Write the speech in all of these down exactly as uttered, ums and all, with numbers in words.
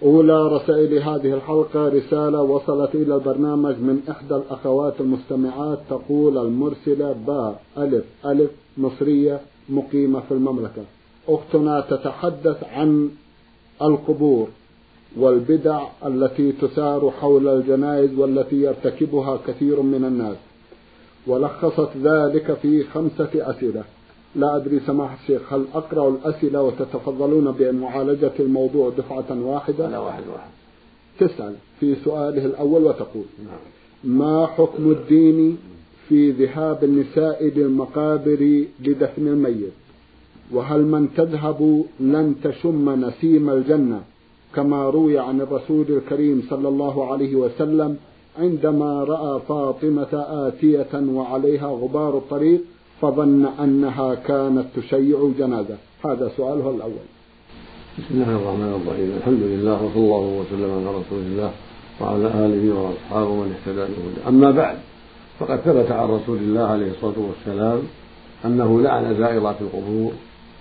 أولى رسائل هذه الحلقة رسالة وصلت إلى البرنامج من إحدى الأخوات المستمعات، تقول المرسلة باء ألف ألف مصرية مقيمة في المملكة. أختنا تتحدث عن القبور والبدع التي تثار حول الجنائز والتي يرتكبها كثير من الناس، ولخصت ذلك في خمسة أسئلة. لا أدري سماحة الشيخ هل أقرأ الأسئلة وتتفضلون بمعالجة الموضوع دفعة واحدة؟ لا، واحد واحد. تسأل في سؤاله الأول وتقول: ما حكم الدين في ذهاب النساء للمقابر لدفن الميت؟ وهل من تذهب لن تشم نسيم الجنة كما روي عن الرسول الكريم صلى الله عليه وسلم عندما رأى فاطمة آتية وعليها غبار الطريق فظن أنها كانت تشيع جنازة؟ هذا سؤاله الأول. بسم الله الرحمن الرحيم. الحمد لله وصلى الله وسلم على رسول الله وعلى آله وأصحابه ومن اهتدى بهداه. أما بعد، فقد ثبت عن رسول الله عليه الصلاة والسلام أنه لعن زائرات القبور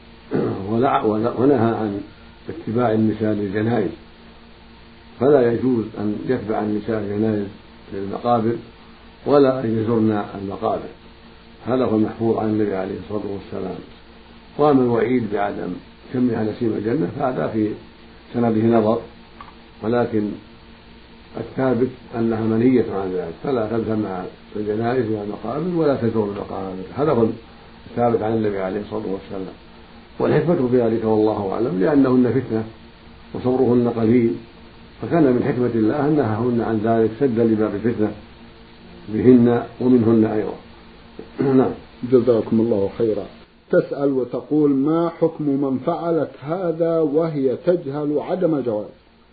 ونهى عن اتباع النساء للجنائز، فلا يجوز أن يتبع النساء الجنائز للمقابر ولا أن يزرن المقابر. هذا هو المحفوظ عن النبي عليه الصلاة والسلام. وأما الوعيد بعدم شمها نسيم الجنة فهذا في سنده نظر، ولكن الثابت أنها منهية عن ذلك، فلا تذهب مع الجنائز إلى المقابر ولا تزور المقابر. هذا هو الثابت عن النبي عليه الصلاة والسلام. والحكمة في ذلك والله أعلم لأنهن فتنة وصبرهن قليل، فكان من حكمة الله أن نهاهن عن ذلك سدا لباب الفتنة بهن ومنهن أيضا. نعم. جزاكم الله خيرا. تسأل وتقول: ما حكم من فعلت هذا وهي تجهل عدم الجواز؟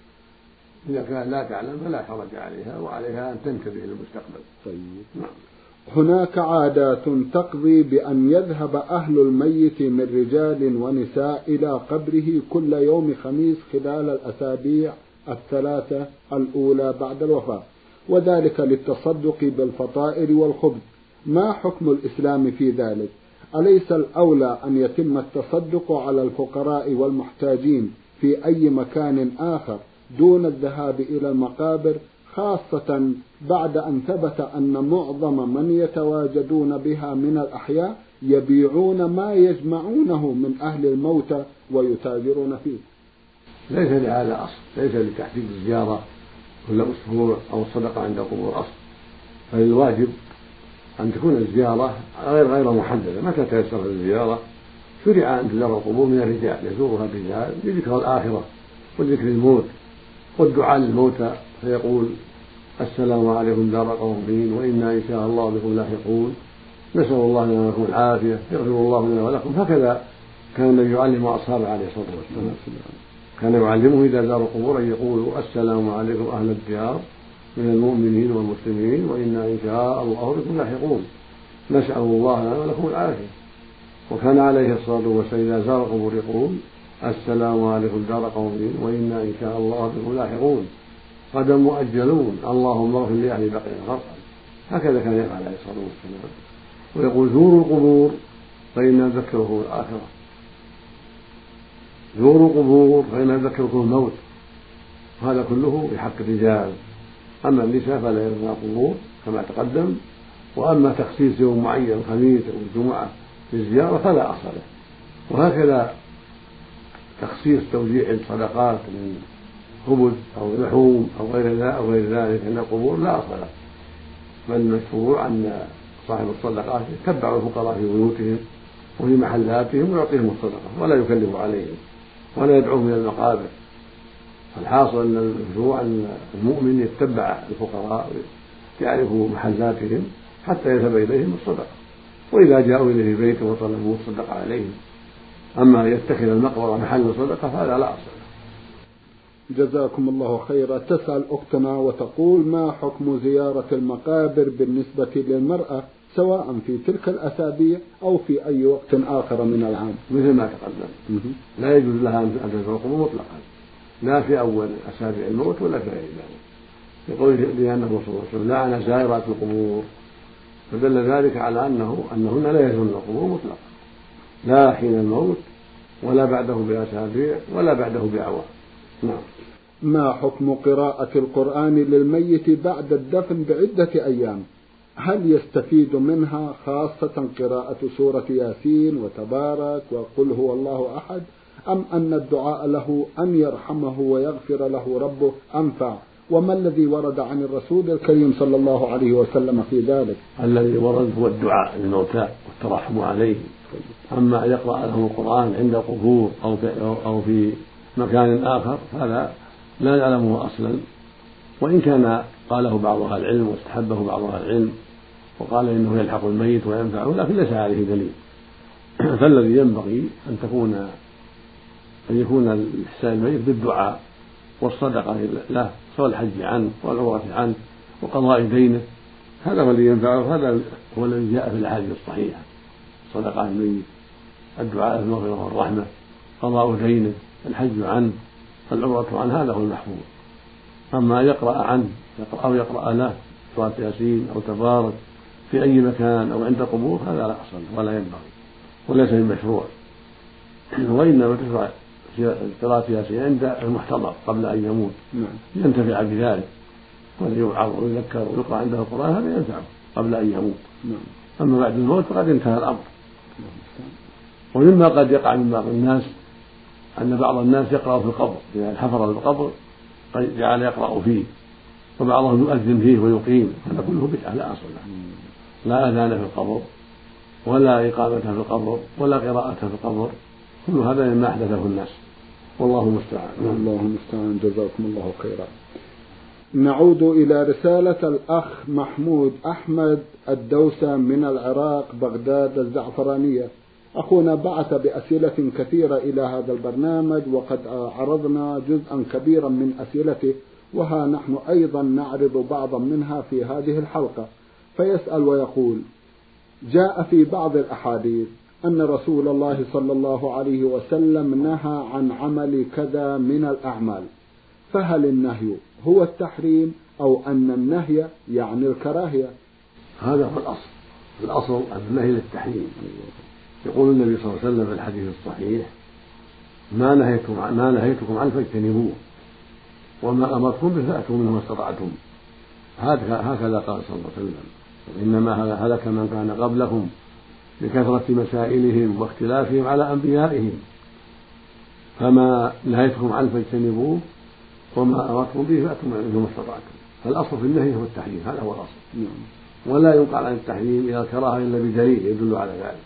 إذا كان لا تعلم فلا حرج عليها، وعليها أن تنتبه للمستقبل. طيب. نعم. هناك عادات تقضي بأن يذهب أهل الميت من رجال ونساء إلى قبره كل يوم خميس خلال الأسابيع الثلاثة الأولى بعد الوفاة، وذلك للتصدق بالفطائر والخبز. ما حكم الإسلام في ذلك؟ أليس الأولى أن يتم التصدق على الفقراء والمحتاجين في أي مكان آخر دون الذهاب إلى المقابر، خاصة بعد أن ثبت أن معظم من يتواجدون بها من الأحياء يبيعون ما يجمعونه من أهل الموتى ويتاجرون فيه؟ ليس لهذا أصل، ليس لتحديد الزيارة كل أسبوع أو الصدقة عند قبور أصل، فالواجب أن تكون الزيارة غير غير محددة. متى تيسر الزيارة شرع أن تزار القبور من الرجال، يزورها الرجال لذكر الآخرة وذكر الموت والدعاء للموتى، فيقول: السلام عليكم دار قوم وإنا إن شاء الله بكم لاحقون، نسأل الله لنا ولكم العافية، يغفر الله لنا ولكم. هكذا كان النبي يعلم أصحابه عليه الصلاة والسلام، كان يعلمه إذا زار القبور أن يقولوا: السلام عليكم أهل الديار من المؤمنين والمسلمين وإنا إن شاء الله بكم لاحقون، نسأل الله لنا ولكم العافية. وكان عليه الصلاة والسلام إذا زار القبور يقول: السلام عليكم دار قوم وإنا إن شاء الله بكم لاحقون، غدا مؤجلون، اللهم اغفر لأهل بقيع الغرقد. هكذا كان يفعل عليه الصلاة والسلام. ويقول: زوروا القبور فإنها تذكركم الآخرة، زوروا القبور فإنها تذكركم الموت. هذا كله بحق الرجال. أما النساء فلا يزورن القبور كما تقدم. وأما تخصيص يوم معين الخميس أو الجمعة للزيارة فلا أصل له. وهكذا تخصيص توزيع الصدقات من خبز أو لحوم أو غير ذلك أو غير ذلك عند القبور لا أصل له، بل المشروع أن صاحب الصدقات يتبع الفقراء في بيوتهم وفي محلاتهم ويعطيهم الصدقة ولا يكلف عليهم ولا يدعوهم إلى المقابر. فالحاصل أن المشروع أن المؤمن يتبع الفقراء يعرف محلاتهم حتى يذهب إليهم الصدقة، وإذا جاءوا إليه بيته وطلبوا الصدقة عليهم. أما يتخذ المقبرة محل الصدقة فهذا لا أصل له. جزاكم الله خيرا. تسأل أختنا وتقول: ما حكم زيارة المقابر بالنسبة للمرأة سواء في تلك الأسابيع أو في أي وقت آخر من العام؟ مثل ما تقدم، لا يجوز لها أن تزور القبور مطلقا، لا في أول أسابيع الموت ولا في غير ذلك، يقول لأنه صلى الله عليه وسلم لعن زائرات القبور، فدل ذلك على أنه أنهن لا يزورن القبور مطلقا، لا حين الموت ولا بعده بأسابيع ولا بعده بأعوام. نعم. ما حكم قراءة القرآن للميت بعد الدفن بعدة أيام؟ هل يستفيد منها خاصة قراءة سورة ياسين وتبارك وقل هو الله أحد، أم أن الدعاء له أن يرحمه ويغفر له ربه أنفع؟ وما الذي ورد عن الرسول الكريم صلى الله عليه وسلم في ذلك؟ الذي ورد هو الدعاء للموتى والترحم عليه. أما أن يقرأ لهم القرآن عند القبور أو في, أو في مكان آخر فهذا لا نعلمه أصلا، وإن كان قاله بعض أهل العلم واستحبه بعض أهل العلم وقال إنه يلحق الميت وينفعه، لكن ليس عليه دليل. فالذي ينبغي أن تكون أن يكون الإحسان الميت بالدعاء والصدقة له، سواء الحج عنه والعمرة عنه وقضاء دينه، هذا هو الذي ينفعه. هذا هو الذي جاء في الأحاديث الصحيحة: صدقة عن الميت، الدعاء بالمغفرة والرحمة، قضاء دينه، الحج عنه، العمرة عنه، هذا هو المحفوظ. أما يقرأ عنه أو يقرأ له سورة ياسين أو تبارك في أي مكان أو عند قبور هذا لا أصل ولا ينبغي وليس بالمشروع، وإنما تشرع قراءة ياسين عند المحتضر قبل أن يموت ينتفع بذلك، ويوعظ ويذكر ويقرأ عنده القرآن، هذا ينفعه قبل أن يموت. أما بعد الموت فقد انتهى الأمر. ومما قد يقع من بعض الناس أن بعض الناس يقرأ في القبر، إذا حفر القبر جعل يقرأ فيه، وبعضهم يؤذن فيه ويقيم، هذا كله بدعة لا أصل له. لا أذان في القبر ولا إقامة في القبر ولا قراءة في القبر، كل هذا مما أحدثه الناس، والله المستعان. والله المستعان، جزاكم الله خيرا. نعود إلى رسالة الأخ محمود أحمد الدوسة من العراق بغداد الزعفرانية. أخونا بعث بأسئلة كثيرة إلى هذا البرنامج، وقد عرضنا جزءا كبيرا من أسئلته، وها نحن أيضا نعرض بعضا منها في هذه الحلقة. فيسأل ويقول: جاء في بعض الأحاديث أن رسول الله صلى الله عليه وسلم نهى عن عمل كذا من الأعمال، فهل النهي هو التحريم أو أن النهي يعني الكراهية؟ هذا هو الأصل، الأصل النهي للتحريم. يقول النبي صلى الله عليه وسلم في الحديث الصحيح: ما نهيتكم ما نهيتكم عنه فاجتنبوه وما أمرتكم به فأتوا منه ما استطعتم. هكذا قال صلى الله عليه وسلم: إنما هلك من كان قبلهم بكثرة مسائلهم واختلافهم على أنبيائهم، فما نهيتكم عنه فاجتنبوه وما أمرتكم به فأتوا منه ما استطعتم. فالأصل في النهي هو التحريم، هذا هو الأصل، ولا ينقل عن التحريم إلى الكراهة إلا بدليل يدل على ذلك.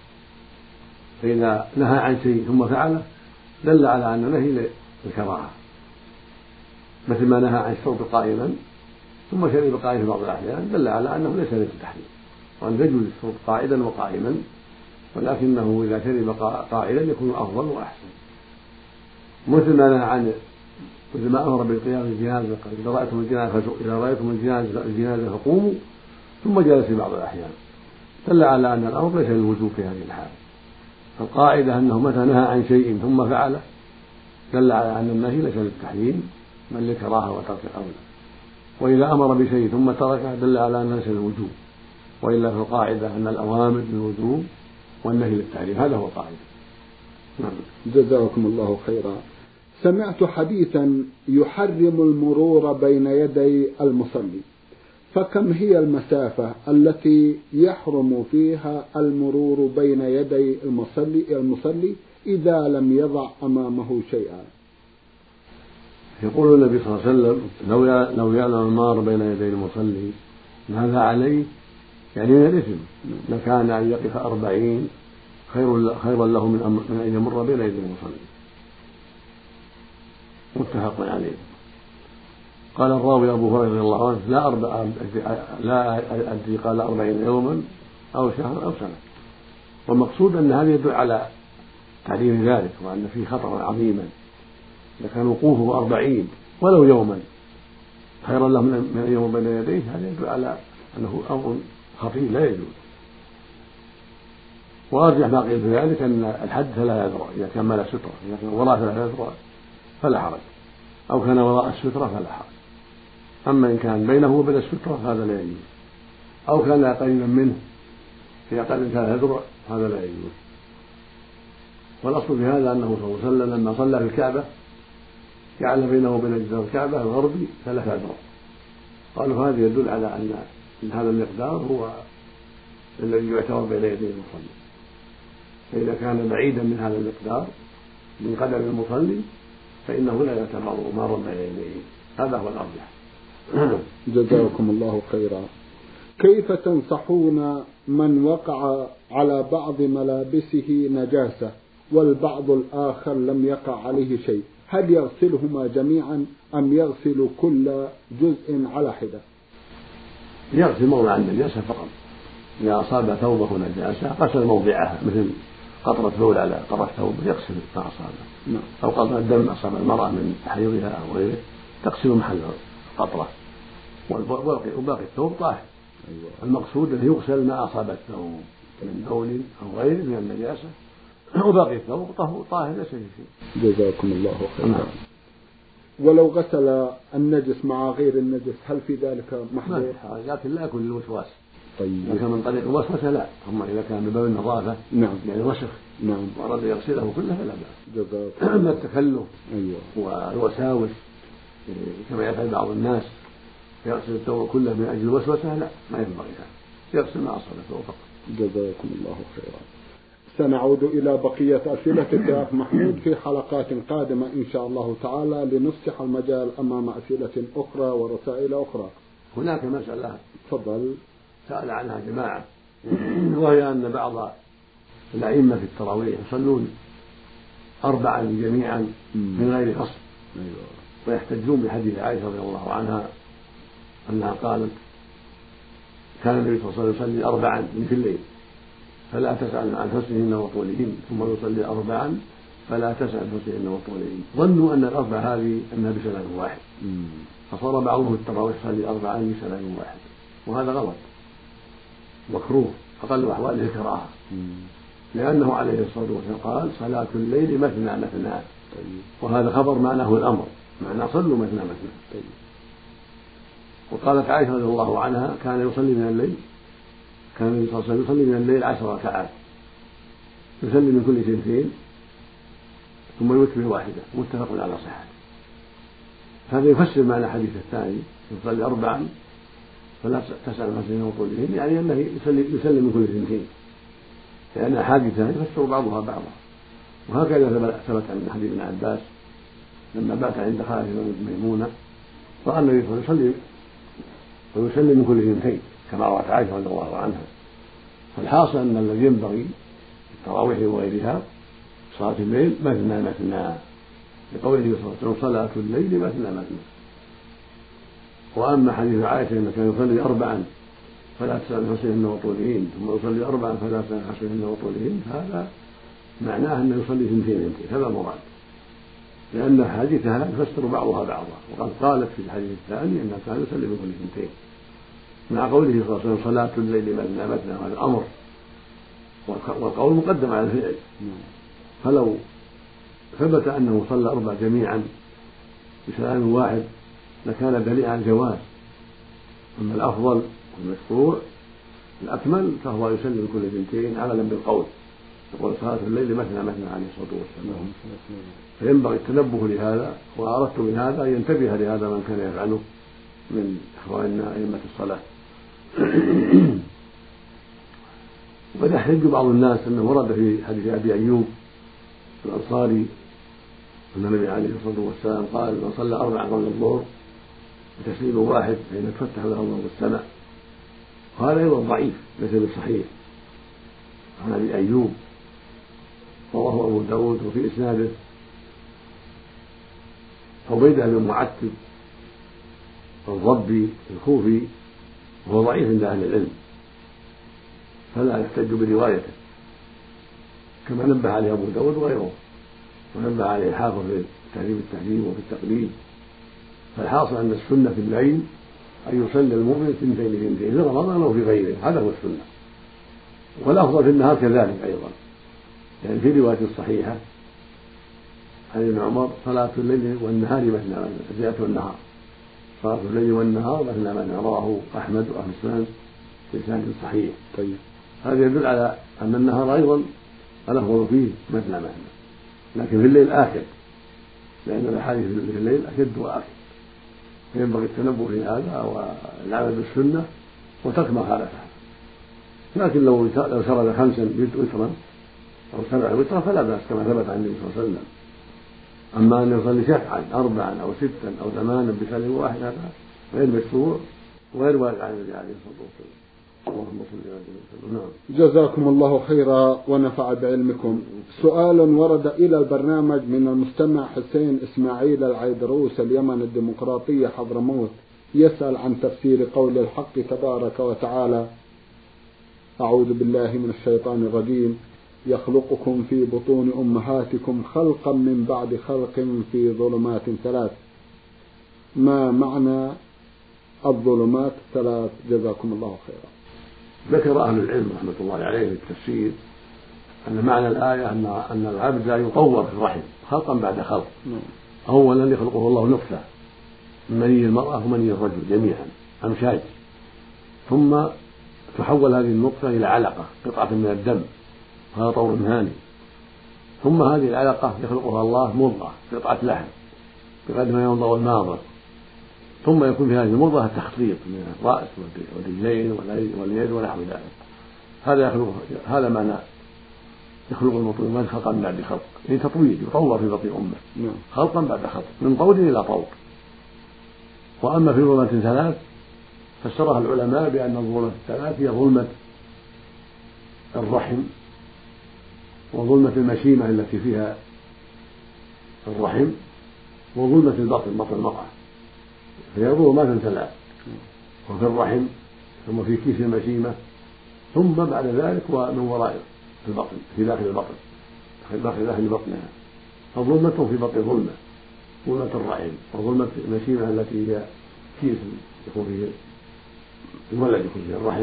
فإذا نهى عن شيء ثم فعله دل على أن نهي للكراهة، مثل ما نهى عن الشرب قائما ثم شرب قائما في بعض الأحيان دل على أنه ليس للتحريم، وأن يجوز الشرب قائدا وقائما، ولكنه إذا شرب قائلا يكون أفضل وأحسن. مثل ما نهى عن مثل ما أمر بالقيام بالجنازة، إذا رأيتم الجنازة إذا رأيتم الجنازة فقوموا، ثم جلس في بعض الأحيان، دل على أن الأمر ليس للوجوب في هذه الحال. فالقاعدة أنه متى نهى عن شيء ثم فعله دل على أن النهي ليس للتحريم بل للكراهة وترك أولى، وإذا أمر بشيء ثم تركه دل على أنه ليس للوجوب، وإلا في القاعدة أن الأوامر للوجوب والنهي للتحريم، هذا هو القاعدة. نعم. جزاكم الله خيرا. سمعت حديثا يحرم المرور بين يدي المصلي، فكم هي المسافة التي يحرم فيها المرور بين يدي المصلي المصلي إذا لم يضع أمامه شيئا؟ يقول النبي صلى الله عليه وسلم: لو يعلم المار بين يدي المصلي ماذا عليه، يعني من الإثم، لكان أن يقف أربعين خيرا له من أن يمر بين يدي المصلي. متفق عليه. قال الراوي أبو هريرة رضي الله عنه: لا أربع لا أدري قال أربعين يوما أو شهرا أو سنة. والمقصود أن هذا يدل على تعليم ذلك، وأن فيه خطرا عظيما، لكان وقوفه أربعين ولو يوما خيرا له من أن يمر بين يديه، هذا يدل على أنه أمر خطير لا يجوز. وأرجح ما قيل في ذلك أن الحد لا يدرى إذا كان مال سترة، إذا كان وراء لا يدرى فلا حرج، أو كان وراء السترة فلا حرج. أما إن كان بينه وبين السترة هذا لا يجوز، أو كان قريبا منه في أقل من ثلاث أذرع هذا لا يجوز. والأصل في هذا أنه صلى الله عليه وسلم لما صلى في الكعبة جعل بينه وبين جدار الكعبة الغربي ثلاثة أذرع. قالوا هذا يدل على أن هذا المقدار هو الذي يعتبر بين يدي المصلي، فإذا كان بعيدا من هذا المقدار من قدم المصلي فإنه لا يعتبر مارا بين يديه. هذا هو الأرجح. جزاكم الله خيرا. كيف تنصحون من وقع على بعض ملابسه نجاسة والبعض الآخر لم يقع عليه شيء، هل يغسلهما جميعا أم يغسل كل جزء على حدة؟ يغسل موضع النجاسة فقط. إذا أصاب ثوبه نجاسة غسل موضعها، مثل قطرة بول على طرف ثوبه يغسل ما أصابه، أو قطرة دم أصاب المرأة من حيضها أو غيره تغسل محل القطرة، وباقي الثوب طاهر. أيوة. المقصود أن يغسل ما أصاب الثوب من بول أو غيره من النجاسة، وباقي الثوب طاهر ليس فيه شيء. جزاكم الله خيرا. ولو غسل النجس مع غير النجس هل في ذلك محظور؟ لكن لا يكون للوسواس. طيب. إذا كان من طريق الوسوسة لا، أما إذا كان من باب النظافة نعم يعني وسخ نعم وأراد يغسله كله فلا بأس. جزاكم. أما التكلف أيوة. والوساوس كما يفعل بعض الناس يغسل الثوب كله من أجل الوسوسة لا، ما ينبغي هذا، يغسل ما أصاب الثوب فقط. جزاكم الله خيرا. سنعود إلى بقية أسئلة الأخ محمود في حلقات قادمة إن شاء الله تعالى لنفسح المجال أمام أسئلة أخرى ورسائل أخرى. هناك مسألة تفضل سأل عنها جماعة، وهي أن بعض الأئمة في التراويح يصلون أربعا جميعا من غير فصل. أيوة. ويحتجون بحديث عائشة رضي الله عنها أنها قالت كان النبي صلى الله عليه وسلم يصلي أربعا من في الليل فلا تسأل عن حسنهن وطولهن، ثم يصلي أربعا فلا تسأل عن حسنهن وطولهن. ظنوا أن الأربع هذه أنها بسلام واحد، فصار بعضهم التراويح يصلي أربعا بسلام واحد، وهذا غلط مكروه أقل أحواله الكراهة، لأنه عليه الصلاة والسلام قال صلاة الليل مثنى مثنى، وهذا خبر معناه الأمر، معناه صلوا مثنى مثنى. وقالت عائشة رضي الله عنها كان يصلي من الليل كان النبي صلى الله عليه وسلم يصلي من الليل عشر ركعات يصلي من كل سنتين ثم يوتر واحدة، متفق على صحته. هذا يفسر معنى الحديث الثاني يصلي أربعا فلا تسأل حسنهن وطولهن، يعني أنه يسلم يسلم من كل سنتين، لأن أحاديث يفسر بعضها بعضا. وهكذا ثبت عن حديث ابن عباس لما بات عند خالته ميمونة رأى النبي صلى الله عليه وسلم ويسلم من كل سنتين كما روت عائشة رضي الله عنها. فالحاصل أن الذي ينبغي التراويح وغيرها صلاة الليل مثنى مثنى، لقوله صلى الله عليه وسلم صلاة الليل مثنى مثنى. وأما حديث عائشة أنه كان يصلي أربعا فلا تسأل حسنهن وطولهن ثم يصلي أربعا فلا تسأل حسنهن وطولهن، هذا معناه أنه يصلي ثنتين ثنتين، هذا المراد، لأن حديثها يفسر بعضها بعضا. وقد قالت في الحديث الثاني أنه كان يصلي من كل ثنتين، مع قوله صلى الله عليه وسلم صلاة الليل مثنى مثنى، هذا الأمر والقول مقدم على الفعل. فلو ثبت أنه صلى أربع جميعا بسلام واحد لكان دليلا على الجواز. أما الأفضل والمشروع الأكمل فهو يسلم كل اثنتين عملا بالقول، يقول صلاة الليل مثنى مثنى عليه الصلاة والسلام. فينبغي التنبه لهذا، وأردت بهذا أن ينتبه لهذا من كان يفعله من إخواننا أئمة الصلاة. وقد يحتج بعض الناس أنه ورد في حديث أبي أيوب الأنصاري أن النبي عليه الصلاة والسلام قال من صلى أربعا قبل الظهر بتسليم واحد فإن تفتح له أبواب السماء، وهذا أيضا ضعيف ليس بالصحيح. عن أبي أيوب رواه أبو داود وفي إسناده عبيدة بن معتب الضبي الكوفي وهو ضعيف عند أهل العلم، فلا يحتج بروايته، كما نبه عليه أبو داود وغيره، ونبه عليه الحافظ في تهذيب التهذيب وفي التقليد. فالحاصل أن السنة في الليل أن يصلي المؤمن اثنتين اثنتين في رمضان أو في غيره، هذا هو السنة. والأفضل في النهار كذلك أيضا، يعني في رواية صحيحة عن ابن عمر صلاة الليل والنهار مثنى مثنى، زيادة النهار صلاة الليل والنهار مثنى مثنى، رواه أحمد وأهل السنن بإسناد صحيح. طيب. هذا يدل على أن النهار أيضا الأفضل فيه مثنى مثنى، لكن في الليل آخر لأن الأحاديث في الليل أشد وأكثر، فينبغي التنبؤ في هذا والعمل بالسنة وترك ما خالفها. لكن لو لو سرد خمسا وترا أو سبعا وترا فلا بأس كما ثبت عن النبي صلى الله عليه وسلم. أما أن يصلي شفعا أربعا أو ستا أو ثمانا بسلم واحد هذا غير مشروع وغير وارد عن النبي عليه الصلاة والسلام. اللهم صل على سيدنا محمد. جزاكم الله خيرا ونفع بعلمكم. سؤال ورد إلى البرنامج من المستمع حسين إسماعيل العيدروس اليمن الديمقراطية حضرموت، يسأل عن تفسير قول الحق تبارك وتعالى: أعوذ بالله من الشيطان الرجيم، يخلقكم في بطون أمهاتكم خلقا من بعد خلق في ظلمات ثلاث. ما معنى الظلمات الثلاث؟ جزاكم الله خيرا. ذكر أهل العلم رحمة الله عليه في التفسير أن معنى الآية أن أن العبد لا يطور في الرحم خلقا بعد خلق. أولا يخلقه الله نطفة من مني المرأة ومني الرجل جميعا أمشاج، ثم تحول هذه النطفة إلى علقة قطعة من الدم، هذا طور ثاني، ثم هذه العلقة يخلقها الله مضغة قطعة لحم بقدر ما ينضغ الماضغ، ثم يكون في هذه المضغة التخطيط من الرأس والرجلين واليد ونحو ذلك. هذا يخلق هذا معنى يخلق البطون خلقا بعد خلق، يعني تطوير يطور في بطن أمه خلقا بعد خلق من طور إلى طور. وأما في ظلمة ثلاث فسرها العلماء بأن الظلمة الثلاث هي ظلمة الرحم وظلمة المشيمة التي فيها الرحم وظلمة البطن بطن المرأة، فهي ظلمات ثلاث، وفي الرحم ثم في كيس المشيمة ثم بعد ذلك ومن وراء في البطن في داخل البطن داخل داخل بطنها. فظلمة في بطن ظلمة ظلمة الرحم وظلمة المشيمة التي هي كيس يكون فيه الولد يكون فيه الرحم،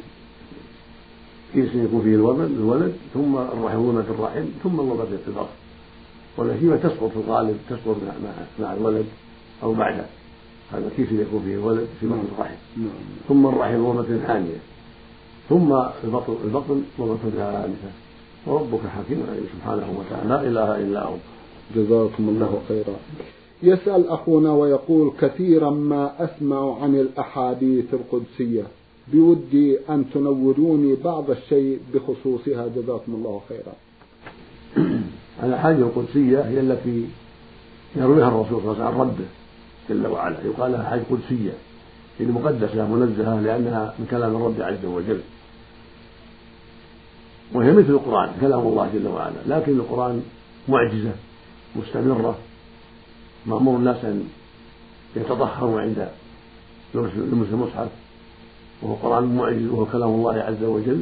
كيس يكون فيه الولد الولد ثم الرحم ظلمة الرحم ثم ظلمة البطن. والمشيمة تسقط في الغالب تسقط مع, مع الولد أو بعده، هذا كيس يكون فيه الولد في بطن الرحم، ثم الرحم ظلمة ثانية، ثم البطن البطن ظلمة ثالثة. وربك حكيم عليم سبحانه وتعالى لا إله إلا هو. جزاكم الله خيرا. يسأل أخونا ويقول: كثيرا ما أسمع عن الأحاديث القدسية، بودي أن تنوروني بعض الشيء بخصوصها جزاكم الله خيرا. الأحاديث القدسية هي التي يرويها الرسول صلى الله عليه وسلم عن ربه جل وعلا، يقال لها أحاديث قدسية، هي مقدسة منزهة لأنها من كلام الرب عز وجل، وهي مثل القرآن كلام الله جل وعلا، لكن القرآن معجزة مستمرة مأمور الناس أن يتطهروا عند لمس المصحف، وهو قرآن معجز وهو كلام الله عز وجل.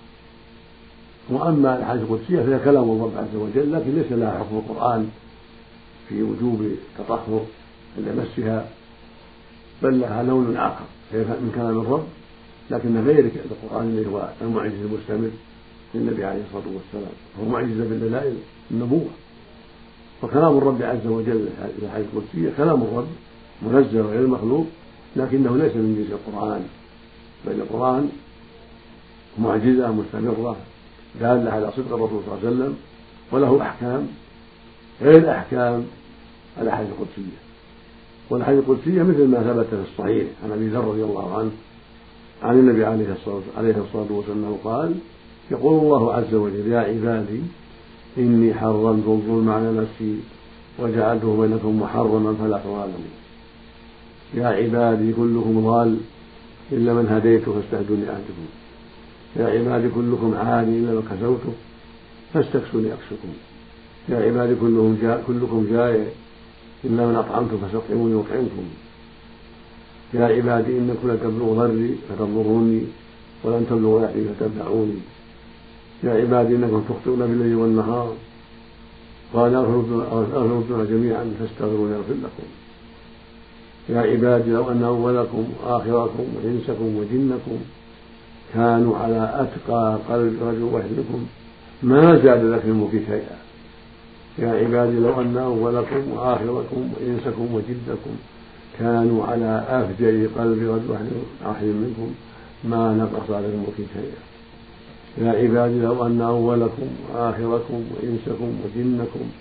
وأما الأحاديث القدسية فهي كلام الله عز وجل، لكن ليس لها حكم القرآن في وجوب التطهر عند مسها، بل لها لون آخر، هي من كلام الرب لكن غير القرآن اللي هو المعجز المستمر للنبي عليه الصلاة والسلام، هو معجزة بالدلائل النبوة. وكلام الرب عز وجل في الحديث القدسية كلام الرب منزل غير مخلوق، لكنه ليس من جنس القرآن، بل القرآن معجزة مستمرة دالة على صدق الرسول صلى الله عليه وسلم، وله أحكام غير أحكام الأحاديث القدسية. والأحاديث القدسية مثل ما ثبت في الصحيح عن أبي ذر رضي الله عنه عن النبي عليه الصلاة والسلام قال: يقول الله عز وجل: يا عبادي إني حرمت الظلم على نفسي وجعلته بينكم محرما فلا تظالموا. يا عبادي كلكم ضال إلا من هديته فاستهدوني أهدكم. يا عبادي كلكم عاني إلا من كسوته فاستكسوني أكسكم. يا عبادي كلكم جائع كلكم جائع إلا من أطعمته فاستطعموني أطعمكم. يا عبادي إنكم لن تبلغوا ضري فتضروني ولن تبلغوا نفعي فتنفعوني. يا عبادي إنكم تخطئون بالليل والنهار وأنا أغفر الذنوب جميعا فاستغفروني يغفر لكم. يا عبادي لو أن أولكم وآخركم وإنسكم وجنكم كانوا على أتقى قلب رجل واحد منكم ما زاد ذلك في الملك شيئا. يا عبادي لو أن أولكم وآخركم وإنسكم وجدكم كانوا على أفجر قلب رجل واحد منكم ما نقص على الملك شيئا. يا عبادي لو أن أولكم وآخركم وإنسكم وجنكم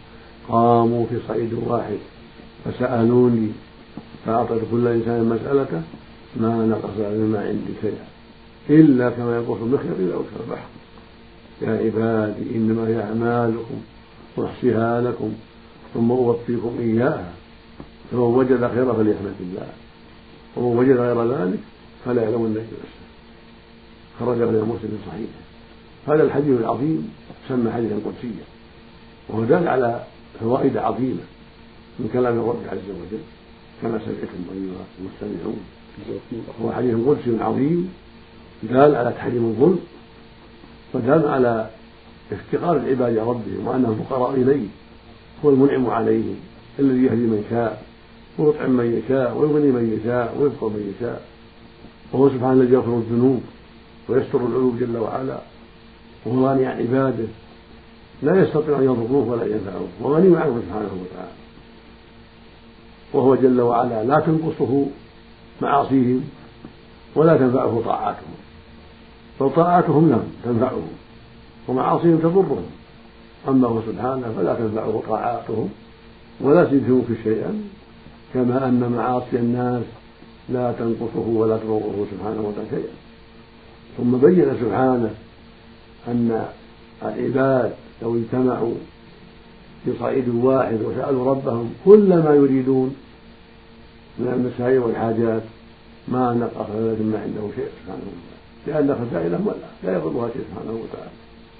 قاموا في صعيد واحد فسألوني فأعطيت كل إنسان مسألته ما نقص مما عندي شيئا إلا كما ينقص المخيط إذا أدخل البحر. يا عبادي إنما هي أعمالكم أحصيها لكم ثم أوفيكم إياها فمن وجد خيرا فليحمد الله ومن وجد غير ذلك فلا يلومن إلا نفسه. خرج ابن مسلم في صحيحه. هذا الحديث العظيم سمى حديثا قدسيا وهو دال على فوائد عظيمة من كلام الرب عز وجل كما سمعتم أيها المستمعون. هو حديث قدسي عظيم دال على تحريم الظلم ودال على افتقار العباد إلى ربهم وأنهم فقراء إليه. هو المنعم عليهم الذي يهدي من شاء ويطعم من يشاء ويغني من يشاء ويفقر من يشاء وهو سبحانه الذي يغفر الذنوب ويستر العيوب جل وعلا وهو غني عن عباده لا يستطيع أن يضروه ولا ينفعه وغني عنه سبحانه وتعالى. وهو جل وعلا لا تنقصه معاصيهم ولا تنفعه طاعاتهم بل طاعاتهم لهم تنفعهم ومعاصيهم تضرهم. أما هو سبحانه فلا تنفعه طاعاتهم ولا تزيدهم في شيئا كما أن معاصي الناس لا تنقصه ولا تضره سبحانه وتعالى شيئا. ثم بين سبحانه أن العباد لو اجتمعوا في صعيد واحد وسألوا ربهم كل ما يريدون من المسائل والحاجات ما نقص ذلك ما عنده شيء سبحانه وتعالى لأن خزائنه ولا لا يضرها شيء سبحانه وتعالى.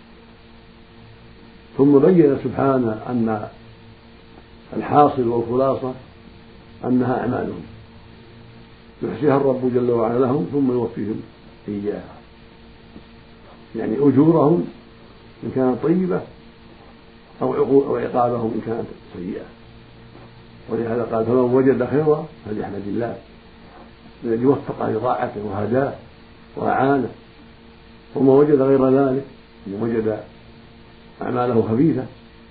ثم بين سبحانه أن الحاصل والخلاصة أنها أعمالهم يحصيها الرب جل وعلا لهم ثم يوفيهم إياها يعني أجورهم إن كانت طيبة أو عقابهم إن كانت سيئة. ولهذا قال فمن وجد خيرا فليحمد الله الذي وفق لطاعته وهداه وأعانه ومن وجد غير ذلك من وجد أعماله خبيثة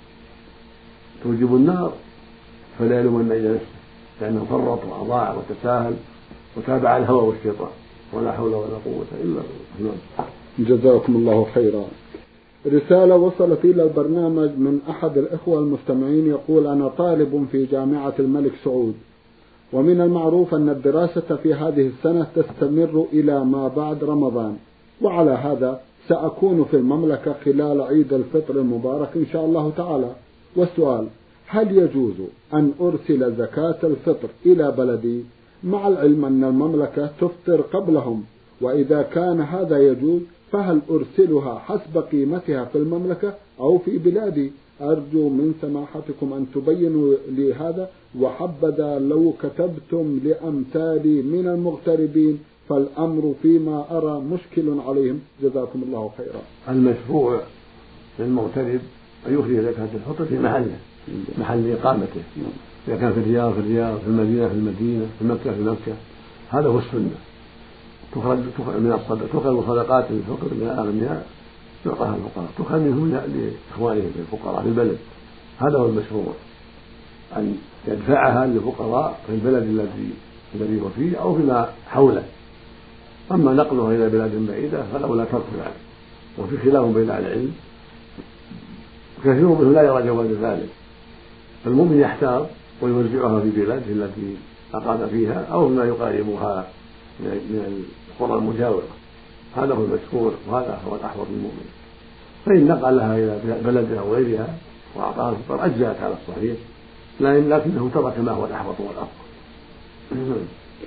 توجب النار فلا يلومن إلا نفسه لأنه فرط وأضاع وتساهل وتابع الهوى والشيطان ولا حول ولا قوة إلا بالله. جزاكم الله خيرا. رسالة وصلت إلى البرنامج من أحد الإخوة المستمعين يقول أنا طالب في جامعة الملك سعود ومن المعروف أن الدراسة في هذه السنة تستمر إلى ما بعد رمضان وعلى هذا سأكون في المملكة خلال عيد الفطر المبارك إن شاء الله تعالى. والسؤال هل يجوز أن أرسل زكاة الفطر إلى بلدي مع العلم أن المملكة تفطر قبلهم وإذا كان هذا يجوز فهل أرسلها حسب قيمتها في المملكة أو في بلادي؟ أرجو من سماحتكم أن تبينوا لي هذا وحبذا لو كتبتم لأمثالي من المغتربين فالأمر فيما أرى مشكل عليهم جزاكم الله خيرا. المشروع للمغترب أن يخرج زكاة الفطر في محله محل إقامته إذا كان في الرياض في الرياض في المدينة في المدينة في مكة في مكة هذا هو السنة. تخرج من الصدقات تخرج صدقات الفقر من الأغنياء يعطاها الفقراء تخرج منهم لإخوانهم الفقراء في البلد. هذا هو المشروع أن يدفعها للفقراء في البلد الذي الذي هو فيه أو فيما حوله. أما نقلها إلى بلاد بعيدة فلولا ترك ذلك. وفي خلاف بين أهل العلم كثير منهم لا يرى جواز ذلك. المؤمن يحتاط ويوزعها في بلاده التي أقام فيها أو فيما يقاربها من القرى المجاورة. هذا هو المشروع وهذا هو الأحوط للمؤمن. فإن نقلها إلى بلدها أو غيرها وأعطاها الفطر أجزأت على الصحيح لكنه ترك ما هو الأحوط والأفضل.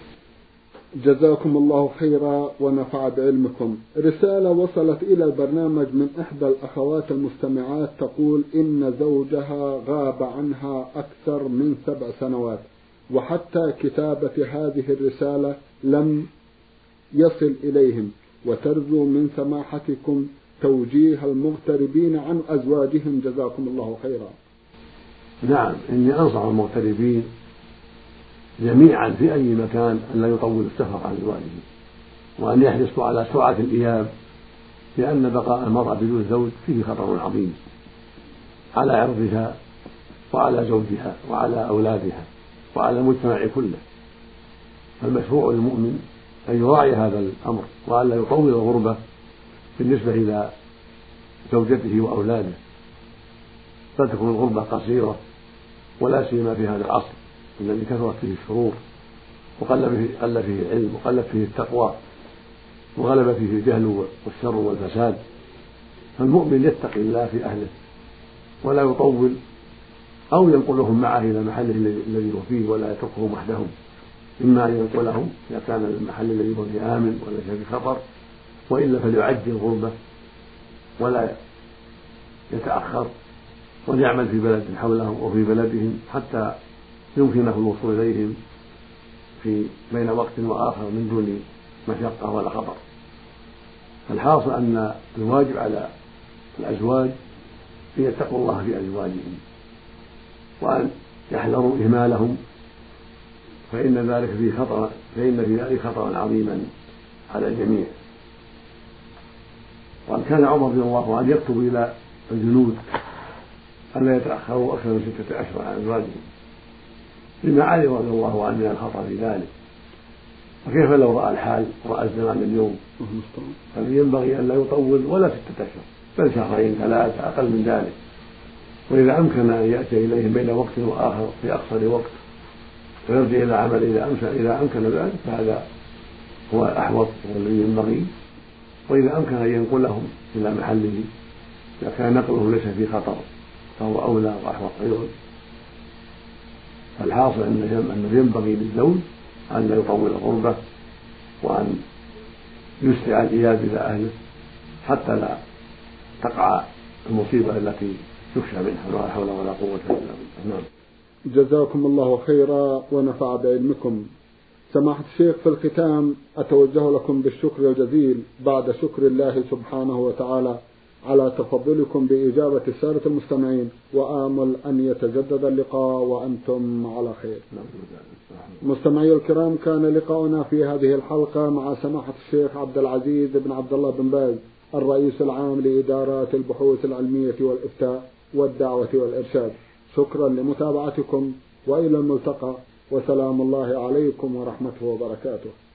جزاكم الله خيرا ونفع بعلمكم. رسالة وصلت إلى البرنامج من إحدى الأخوات المستمعات تقول إن زوجها غاب عنها أكثر من سبع سنوات وحتى كتابة هذه الرسالة لم يصل إليهم وترجو من سماحتكم توجيه المغتربين عن أزواجهم جزاكم الله خيرا. نعم إني أنصح المغتربين جميعا في أي مكان أن لا يطول السفر عن أزواجهم وأن يحرصوا على سرعة الإياب لأن بقاء المرأة بدون زوج فيه خطر عظيم على عرضها وعلى زوجها وعلى أولادها وعلى المجتمع كله. فالمشروع للمؤمن أن يراعي هذا الأمر وأن لا يطول الغربة بالنسبة إلى زوجته وأولاده بل تكون الغربة قصيرة ولا سيما في هذا العصر الذي كثرت فيه الشرور وقل فيه, قل فيه العلم وقلت فيه التقوى وغلب فيه الجهل والشر والفساد. فالمؤمن يتقي الله في أهله ولا يطول أو ينقلهم معه إلى محله الذي هو فيه ولا يتركهم وحدهم، إما أن ينقلهم إذا كان المحل الذي هو فيه آمن وليس في خطر، وإلا فليعجل غربة ولا يتأخر وليعمل في بلد حولهم وفي بلدهم حتى يمكنه الوصول إليهم في بين وقت وآخر من دون مشقة ولا خطر. فالحاصل أن الواجب على الأزواج أن يتقوا الله في أزواجهم وأن يحذروا إهمالهم، فإن ذلك فيه خطر فإن في ذلك خطرا عظيما على الجميع. وأن كان عمر رضي الله عنه يكتب إلى الجنود ألا يتأخروا أكثر من ستة أشهر عن أزواجهم لما علم رضي الله عنه من الخطر في ذلك. وكيف لو رأى الحال ورأى الزمان اليوم؟ فينبغي أن لا يطول ولا ستة أشهر بل شهرين ثلاثة أقل من ذلك، وإذا أمكن أن يأتي إليهم بين وقت وآخر في أقصر وقت ويرجع إلى عمل إذا أمكن إذا أمكن ذلك فهذا هو الأحوط والذي ينبغي. وإذا أمكن أن ينقلهم إلى محله إذا كان نقله ليس في خطر فهو أولى وأحوط أيضا. فالحاصل أنه ينبغي للزوج أن لا يطول الغربة وأن يسرع الإياب إلى أهله حتى لا تقع المصيبة التي يخشى منها ولا حول ولا قوة إلا بالله. نعم. جزاكم الله خيرا ونفع بعلمكم. سماحة الشيخ، في الختام أتوجه لكم بالشكر الجزيل بعد شكر الله سبحانه وتعالى على تفضلكم بإجابة السادة المستمعين، وآمل أن يتجدد اللقاء وأنتم على خير. مستمعي الكرام، كان لقاؤنا في هذه الحلقة مع سماحة الشيخ عبد العزيز بن عبد الله بن باز الرئيس العام لإدارات البحوث العلمية والإفتاء والدعوة والإرشاد. شكرا لمتابعتكم وإلى الملتقى، وسلام الله عليكم ورحمته وبركاته.